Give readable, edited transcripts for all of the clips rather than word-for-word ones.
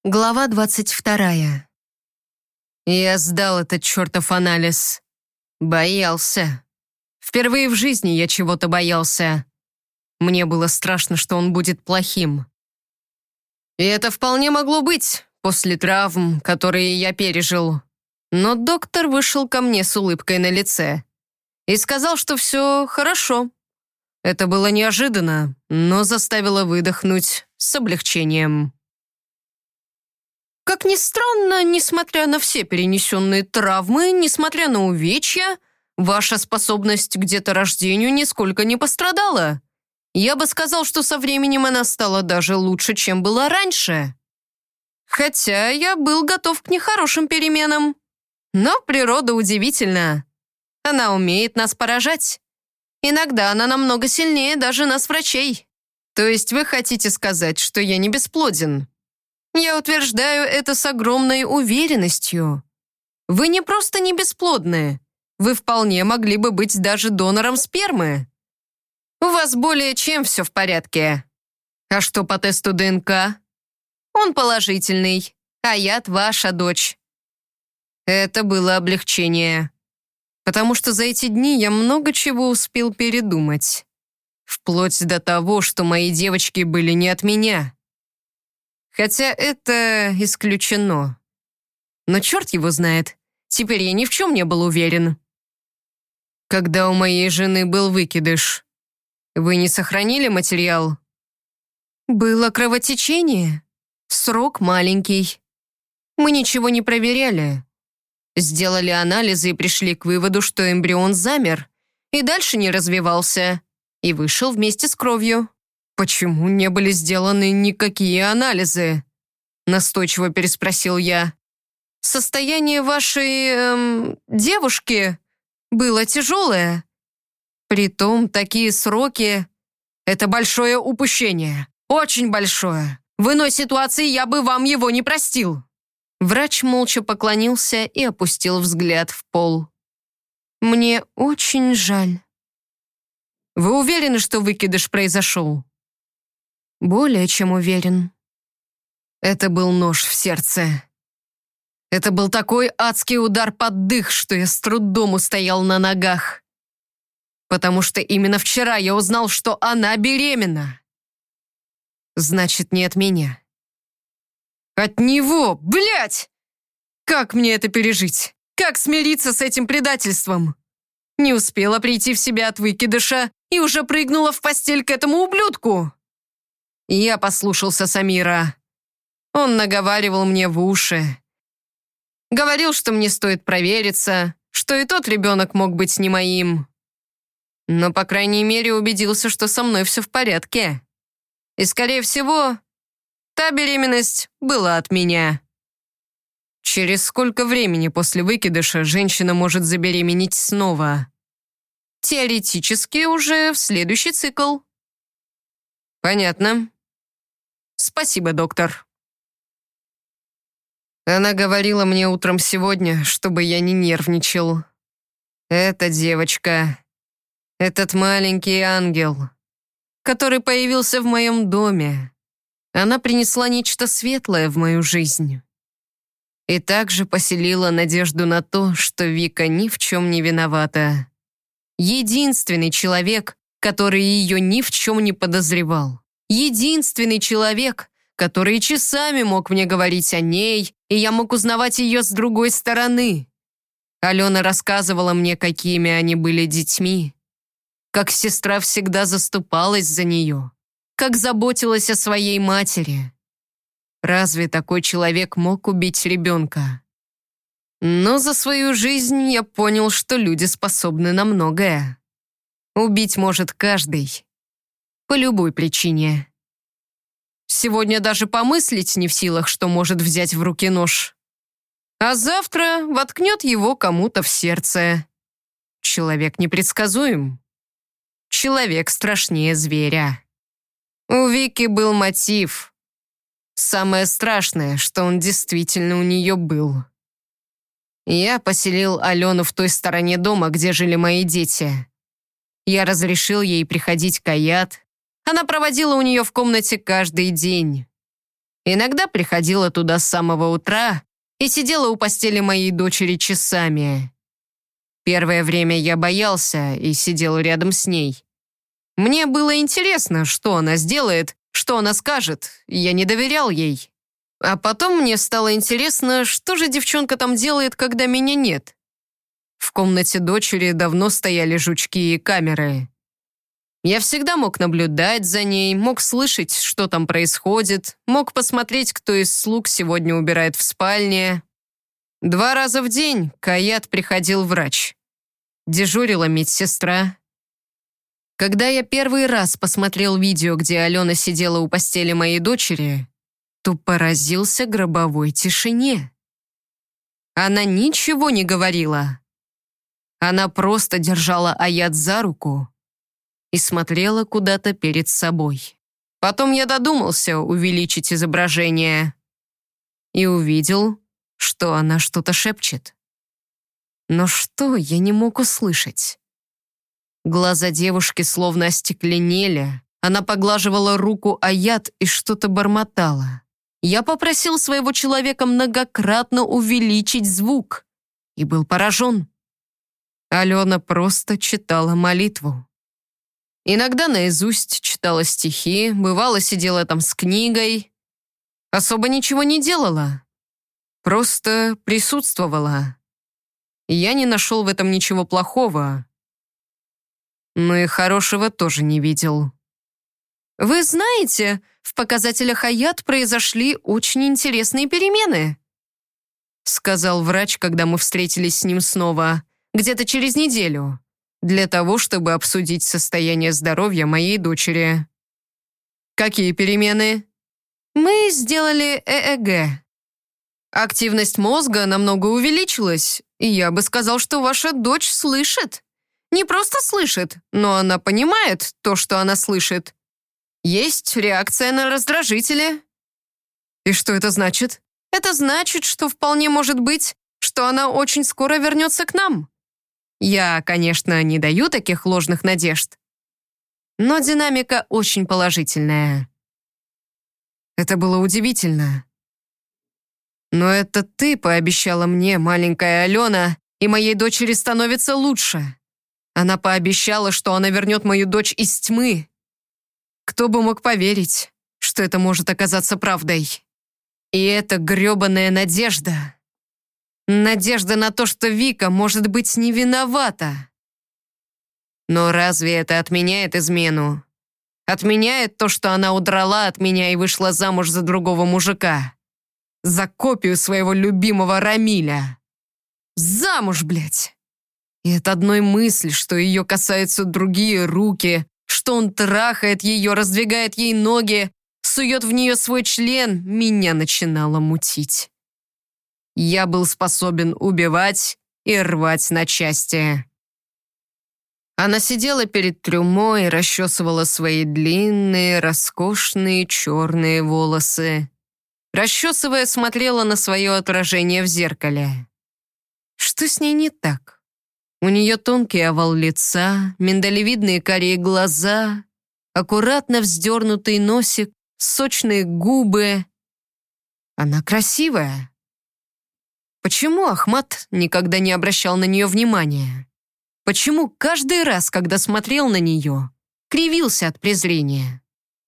Глава 22. Я сдал этот чертов анализ. Боялся. Впервые в жизни я чего-то боялся. Мне было страшно, что он будет плохим. И это вполне могло быть после травм, которые я пережил. Но доктор вышел ко мне с улыбкой на лице и сказал, что все хорошо. Это было неожиданно, но заставило выдохнуть с облегчением. Как ни странно, несмотря на все перенесенные травмы, несмотря на увечья, ваша способность к деторождению нисколько не пострадала. Я бы сказал, что со временем она стала даже лучше, чем была раньше. Хотя я был готов к нехорошим переменам. Но природа удивительна. Она умеет нас поражать. Иногда она намного сильнее даже нас, врачей. То есть вы хотите сказать, что я не бесплоден? Я утверждаю это с огромной уверенностью. Вы не просто не бесплодны. Вы вполне могли бы быть даже донором спермы. У вас более чем все в порядке. А что по тесту ДНК? Он положительный, а яд ваша дочь. Это было облегчение. Потому что за эти дни я много чего успел передумать. Вплоть до того, что мои девочки были не от меня. Хотя это исключено. Но черт его знает, теперь я ни в чем не был уверен. Когда у моей жены был выкидыш, вы не сохранили материал? Было кровотечение. Срок маленький. Мы ничего не проверяли. Сделали анализы и пришли к выводу, что эмбрион замер и дальше не развивался, и вышел вместе с кровью. «Почему не были сделаны никакие анализы?» Настойчиво переспросил я. «Состояние вашей девушки было тяжелое. Притом такие сроки — это большое упущение. Очень большое. В иной ситуации я бы вам его не простил». Врач молча поклонился и опустил взгляд в пол. «Мне очень жаль». «Вы уверены, что выкидыш произошел?» «Более чем уверен». Это был нож в сердце. Это был такой адский удар под дых, что я с трудом устоял на ногах. Потому что именно вчера я узнал, что она беременна. Значит, не от меня. От него, блядь! Как мне это пережить? Как смириться с этим предательством? Не успела прийти в себя от выкидыша и уже прыгнула в постель к этому ублюдку. Я послушался Самира. Он наговаривал мне в уши. Говорил, что мне стоит провериться, что и тот ребенок мог быть не моим. Но, по крайней мере, убедился, что со мной все в порядке. И, скорее всего, та беременность была от меня. Через сколько времени после выкидыша женщина может забеременеть снова? Теоретически уже в следующий цикл. Понятно. Спасибо, доктор. Она говорила мне утром сегодня, чтобы я не нервничал. Эта девочка, этот маленький ангел, который появился в моем доме, она принесла нечто светлое в мою жизнь. И также поселила надежду на то, что Вика ни в чем не виновата. Единственный человек, который ее ни в чем не подозревал. Единственный человек, который часами мог мне говорить о ней, и я мог узнавать ее с другой стороны. Алена рассказывала мне, какими они были детьми, как сестра всегда заступалась за нее, как заботилась о своей матери. Разве такой человек мог убить ребенка? Но за свою жизнь я понял, что люди способны на многое. Убить может каждый. По любой причине. Сегодня даже помыслить не в силах, что может взять в руки нож. А завтра воткнет его кому-то в сердце. Человек непредсказуем. Человек страшнее зверя. У Вики был мотив. Самое страшное, что он действительно у нее был. Я поселил Алену в той стороне дома, где жили мои дети. Я разрешил ей приходить к Аят. Она проводила у нее в комнате каждый день. Иногда приходила туда с самого утра и сидела у постели моей дочери часами. Первое время я боялся и сидел рядом с ней. Мне было интересно, что она сделает, что она скажет, я не доверял ей. А потом мне стало интересно, что же девчонка там делает, когда меня нет. В комнате дочери давно стояли жучки и камеры. Я всегда мог наблюдать за ней, мог слышать, что там происходит, мог посмотреть, кто из слуг сегодня убирает в спальне. 2 раза в день к Аят приходил врач. Дежурила медсестра. Когда я первый раз посмотрел видео, где Алена сидела у постели моей дочери, то поразился гробовой тишине. Она ничего не говорила. Она просто держала Аят за руку и смотрела куда-то перед собой. Потом я додумался увеличить изображение и увидел, что она что-то шепчет. Но что я не мог услышать? Глаза девушки словно остекленели. Она поглаживала руку Аят и что-то бормотала. Я попросил своего человека многократно увеличить звук и был поражен. Алена просто читала молитву. Иногда наизусть читала стихи, бывало сидела там с книгой. Особо ничего не делала. Просто присутствовала. Я не нашел в этом ничего плохого, но и хорошего тоже не видел. «Вы знаете, в показателях Аят произошли очень интересные перемены», сказал врач, когда мы встретились с ним снова, где-то через неделю, для того, чтобы обсудить состояние здоровья моей дочери. «Какие перемены?» «Мы сделали ЭЭГ. Активность мозга намного увеличилась, и я бы сказал, что ваша дочь слышит. Не просто слышит, но она понимает то, что она слышит. Есть реакция на раздражители». «И что это значит?» «Это значит, что вполне может быть, что она очень скоро вернется к нам. Я, конечно, не даю таких ложных надежд, но динамика очень положительная». Это было удивительно. «Но это ты пообещала мне, маленькая Алена, и моей дочери становится лучше. Она пообещала, что она вернет мою дочь из тьмы. Кто бы мог поверить, что это может оказаться правдой? И это грёбаная надежда. Надежда на то, что Вика, может быть, не виновата. Но разве это отменяет измену? Отменяет то, что она удрала от меня и вышла замуж за другого мужика? За копию своего любимого Рамиля? Замуж, блядь! И от одной мысли, что ее касаются другие руки, что он трахает ее, раздвигает ей ноги, сует в нее свой член, меня начинало мутить. Я был способен убивать и рвать на части. Она сидела перед трюмо и расчесывала свои длинные, роскошные черные волосы. Расчесывая, смотрела на свое отражение в зеркале. Что с ней не так? У нее тонкий овал лица, миндалевидные карие глаза, аккуратно вздернутый носик, сочные губы. Она красивая. Почему Ахмад никогда не обращал на нее внимания? Почему каждый раз, когда смотрел на нее, кривился от презрения?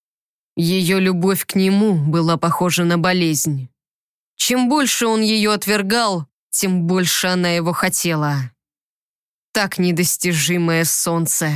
Ее любовь к нему была похожа на болезнь. Чем больше он ее отвергал, тем больше она его хотела. Так недостижимое солнце.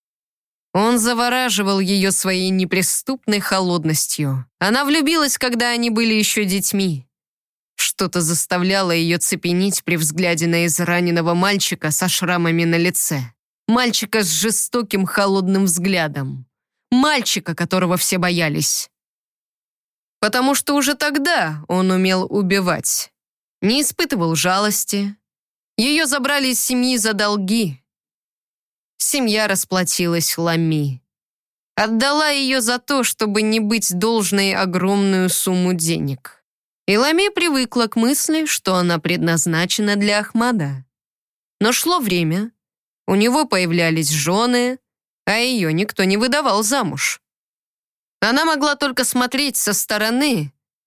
Он завораживал ее своей неприступной холодностью. Она влюбилась, когда они были еще детьми. Что-то заставляло ее цепенеть при взгляде на израненного мальчика со шрамами на лице. Мальчика с жестоким холодным взглядом. Мальчика, которого все боялись. Потому что уже тогда он умел убивать. Не испытывал жалости. Ее забрали из семьи за долги. Семья расплатилась Лами. Отдала ее за то, чтобы не быть должной огромную сумму денег. И Лами привыкла к мысли, что она предназначена для Ахмада. Но шло время, у него появлялись жены, а ее никто не выдавал замуж. Она могла только смотреть со стороны,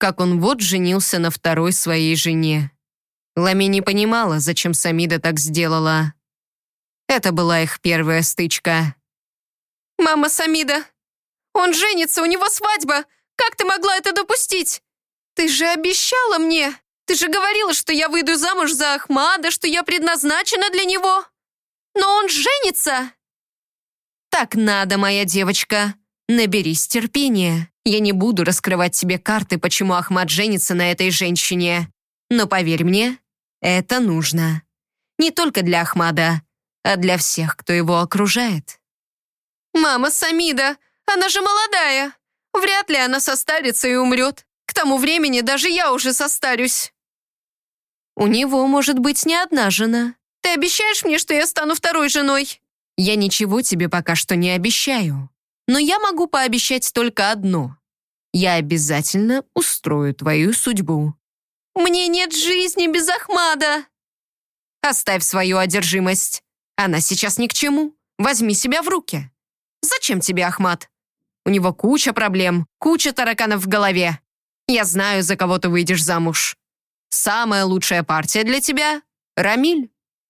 как он вот женился на второй своей жене. Лами не понимала, зачем Самида так сделала. Это была их первая стычка. «Мама Самида, он женится, у него свадьба! Как ты могла это допустить? Ты же обещала мне! Ты же говорила, что я выйду замуж за Ахмада, что я предназначена для него! Но он женится!» «Так надо, моя девочка. Наберись терпения. Я не буду раскрывать тебе карты, почему Ахмад женится на этой женщине. Но поверь мне, это нужно. Не только для Ахмада, а для всех, кто его окружает». «Мама Самида, она же молодая. Вряд ли она состарится и умрет. К тому времени даже я уже состарюсь». «У него может быть не одна жена. Ты обещаешь мне, что я стану второй женой?» «Я ничего тебе пока что не обещаю. Но я могу пообещать только одно. Я обязательно устрою твою судьбу». «Мне нет жизни без Ахмада». «Оставь свою одержимость. Она сейчас ни к чему. Возьми себя в руки. Зачем тебе Ахмад? У него куча проблем, куча тараканов в голове. Я знаю, за кого ты выйдешь замуж. Самая лучшая партия для тебя — Рамиль».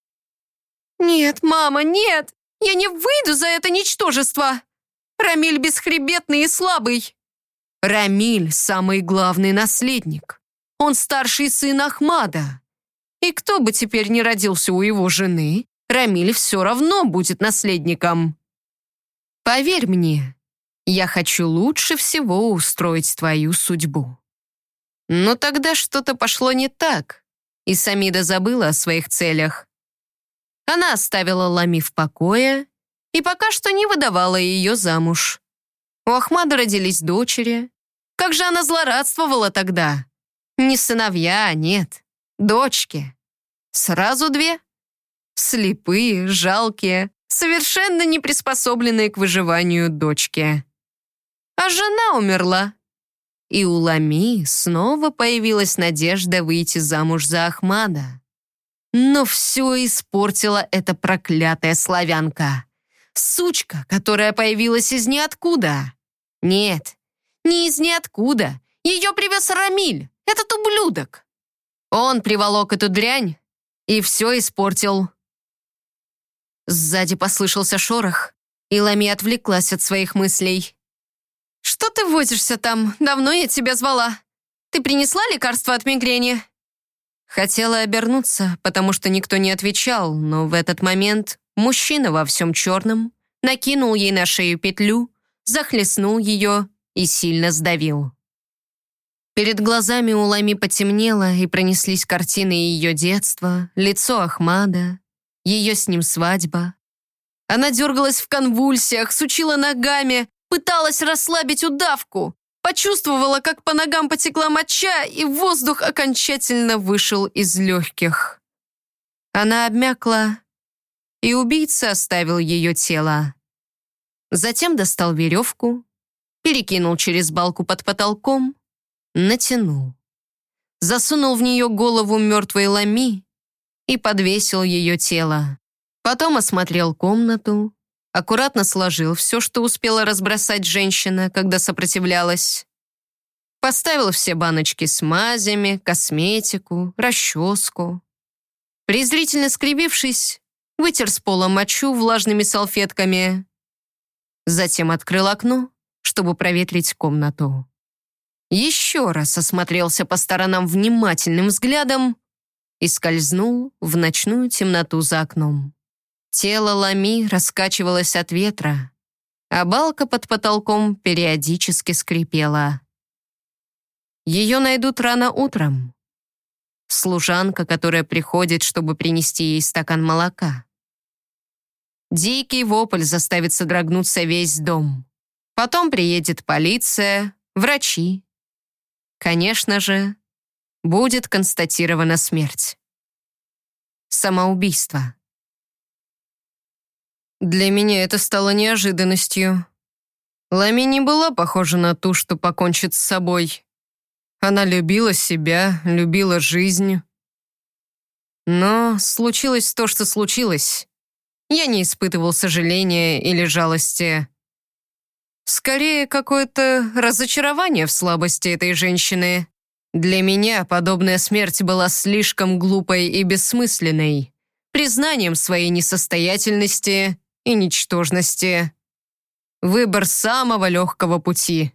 «Нет, мама, нет! Я не выйду за это ничтожество! Рамиль бесхребетный и слабый!» «Рамиль — самый главный наследник. Он старший сын Ахмада. И кто бы теперь не родился у его жены, Рамиль все равно будет наследником. Поверь мне, я хочу лучше всего устроить твою судьбу». Но тогда что-то пошло не так, и Самида забыла о своих целях. Она оставила Лами в покое и пока что не выдавала ее замуж. У Ахмада родились дочери. Как же она злорадствовала тогда? Не сыновья, нет, дочки. Сразу две. Слепые, жалкие, совершенно не приспособленные к выживанию дочки. А жена умерла. И у Лами снова появилась надежда выйти замуж за Ахмада. Но все испортила эта проклятая славянка. Сучка, которая появилась из ниоткуда. Нет, не из ниоткуда. Ее привез Рамиль, этот ублюдок. Он приволок эту дрянь и все испортил. Сзади послышался шорох, и Лами отвлеклась от своих мыслей. «Что ты возишься там? Давно я тебя звала. Ты принесла лекарство от мигрени?» Хотела обернуться, потому что никто не отвечал, но в этот момент мужчина во всем черном накинул ей на шею петлю, захлестнул ее и сильно сдавил. Перед глазами у Лами потемнело, и пронеслись картины ее детства, лицо Ахмада, ее с ним свадьба. Она дергалась в конвульсиях, сучила ногами, пыталась расслабить удавку. Почувствовала, как по ногам потекла моча, и воздух окончательно вышел из легких. Она обмякла, и убийца оставил ее тело. Затем достал веревку, перекинул через балку под потолком, натянул. Засунул в нее голову мертвой Лами и подвесил ее тело. Потом осмотрел комнату, аккуратно сложил все, что успела разбросать женщина, когда сопротивлялась. Поставил все баночки с мазями, косметику, расческу. Презрительно скривившись, вытер с пола мочу влажными салфетками. Затем открыл окно, чтобы проветрить комнату. Еще раз осмотрелся по сторонам внимательным взглядом и скользнул в ночную темноту за окном. Тело Лами раскачивалось от ветра, а балка под потолком периодически скрипела. Ее найдут рано утром. Служанка, которая приходит, чтобы принести ей стакан молока. Дикий вопль заставит содрогнуться весь дом. Потом приедет полиция, врачи. Конечно же, будет констатирована смерть. Самоубийство. Для меня это стало неожиданностью. Лами не была похожа на ту, что покончит с собой. Она любила себя, любила жизнь. Но случилось то, что случилось. Я не испытывал сожаления или жалости. Скорее, какое-то разочарование в слабости этой женщины. Для меня подобная смерть была слишком глупой и бессмысленной, признанием своей несостоятельности и ничтожности. Выбор самого легкого пути.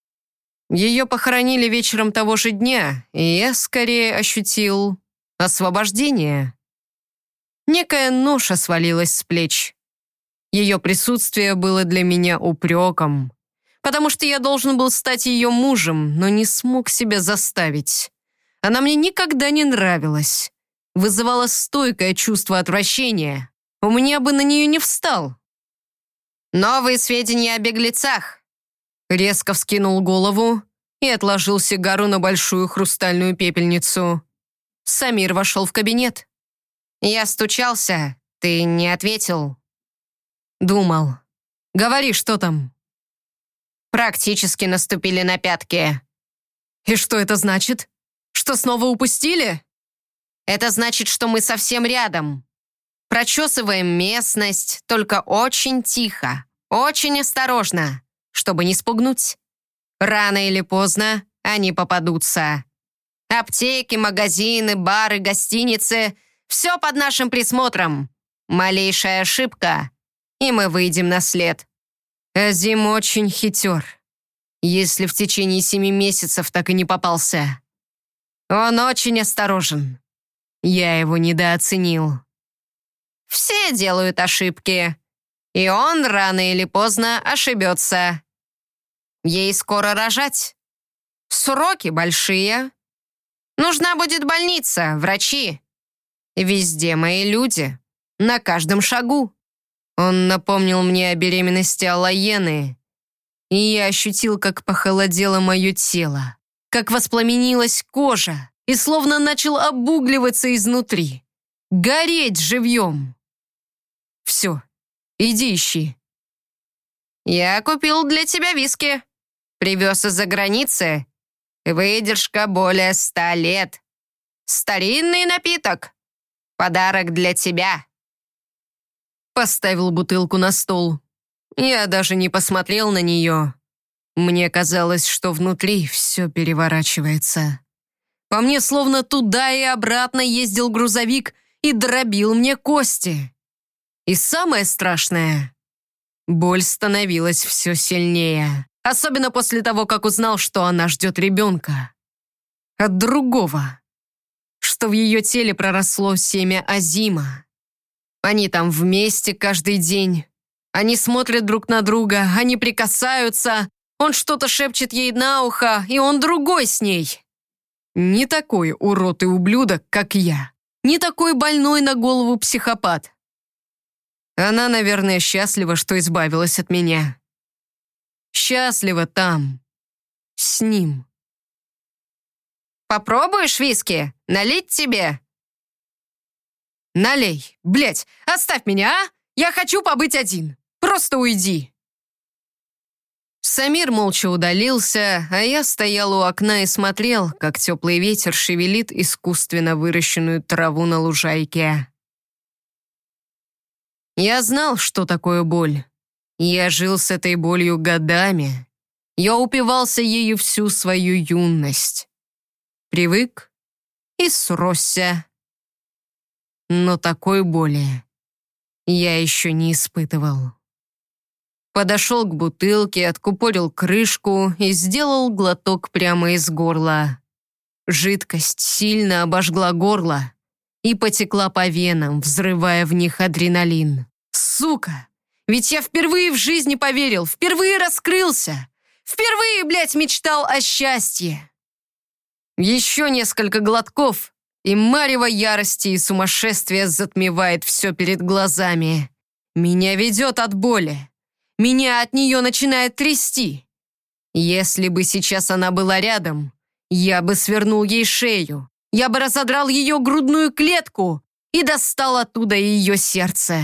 Ее похоронили вечером того же дня, и я скорее ощутил освобождение. Некая ноша свалилась с плеч. Ее присутствие было для меня упреком, потому что я должен был стать ее мужем, но не смог себя заставить. Она мне никогда не нравилась, вызывала стойкое чувство отвращения. У меня бы на нее не встал. «Новые сведения о беглецах!» Резко вскинул голову и отложил сигару на большую хрустальную пепельницу. Самир вошел в кабинет. «Я стучался, ты не ответил». «Думал. Говори, что там?» «Практически наступили на пятки». «И что это значит? Что снова упустили?» «Это значит, что мы совсем рядом. Прочесываем местность, только очень тихо, очень осторожно, чтобы не спугнуть. Рано или поздно они попадутся. Аптеки, магазины, бары, гостиницы — все под нашим присмотром. Малейшая ошибка, и мы выйдем на след». Азим очень хитер, если в течение 7 месяцев так и не попался. Он очень осторожен. Я его недооценил. Все делают ошибки, и он рано или поздно ошибется. Ей скоро рожать. Сроки большие. Нужна будет больница, врачи. Везде мои люди, на каждом шагу. Он напомнил мне о беременности Алаены, и я ощутил, как похолодело мое тело, как воспламенилась кожа и словно начал обугливаться изнутри, гореть живьем. «Все, иди ищи». «Я купил для тебя виски. Привез из-за границы. Выдержка более 100 лет. Старинный напиток. Подарок для тебя». Поставил бутылку на стол. Я даже не посмотрел на нее. Мне казалось, что внутри все переворачивается. По мне словно туда и обратно ездил грузовик и дробил мне кости. И самое страшное, боль становилась все сильнее. Особенно после того, как узнал, что она ждет ребенка. От другого. Что в ее теле проросло семя Азима. Они там вместе каждый день. Они смотрят друг на друга, они прикасаются. Он что-то шепчет ей на ухо, и он другой с ней. Не такой урод и ублюдок, как я. Не такой больной на голову психопат. Она, наверное, счастлива, что избавилась от меня. Счастлива там, с ним. «Попробуешь виски? Налить тебе?» «Налей. Блядь, оставь меня, а? Я хочу побыть один. Просто уйди». Самир молча удалился, а я стоял у окна и смотрел, как теплый ветер шевелит искусственно выращенную траву на лужайке. Я знал, что такое боль. Я жил с этой болью годами. Я упивался ею всю свою юность. Привык и сросся. Но такой боли я еще не испытывал. Подошел к бутылке, откупорил крышку и сделал глоток прямо из горла. Жидкость сильно обожгла горло и потекла по венам, взрывая в них адреналин. Сука! Ведь я впервые в жизни поверил, впервые раскрылся, впервые, блядь, мечтал о счастье. Еще несколько глотков, и марево ярости и сумасшествия затмевает все перед глазами. Меня ведет от боли. Меня от нее начинает трясти. Если бы сейчас она была рядом, я бы свернул ей шею, я бы разодрал ее грудную клетку и достал оттуда ее сердце.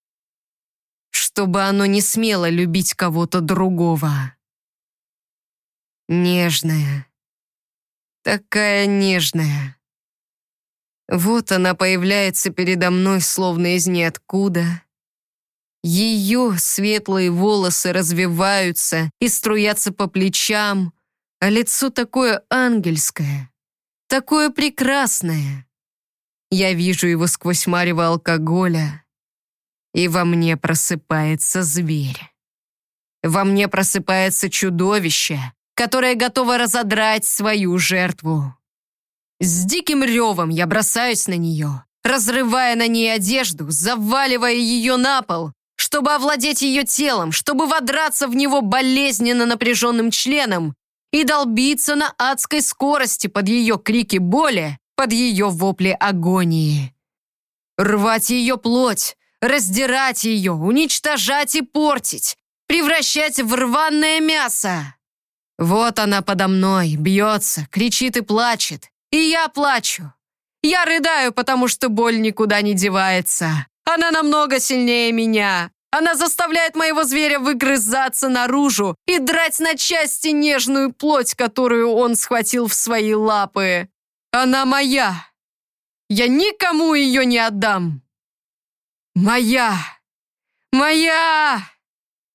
Чтобы оно не смело любить кого-то другого. Нежная. Такая нежная. Вот она появляется передо мной, словно из ниоткуда. Ее светлые волосы развиваются и струятся по плечам, а лицо такое ангельское, такое прекрасное. Я вижу его сквозь марево алкоголя, и во мне просыпается зверь. Во мне просыпается чудовище, которое готово разодрать свою жертву. С диким ревом я бросаюсь на нее, разрывая на ней одежду, заваливая ее на пол, чтобы овладеть ее телом, чтобы водраться в него болезненно напряженным членом и долбиться на адской скорости под ее крики боли, под ее вопли агонии. Рвать ее плоть, раздирать ее, уничтожать и портить, превращать в рваное мясо. Вот она подо мной, бьется, кричит и плачет. И я плачу. Я рыдаю, потому что боль никуда не девается. Она намного сильнее меня. Она заставляет моего зверя выгрызаться наружу и драть на части нежную плоть, которую он схватил в свои лапы. Она моя. Я никому ее не отдам. Моя. Моя.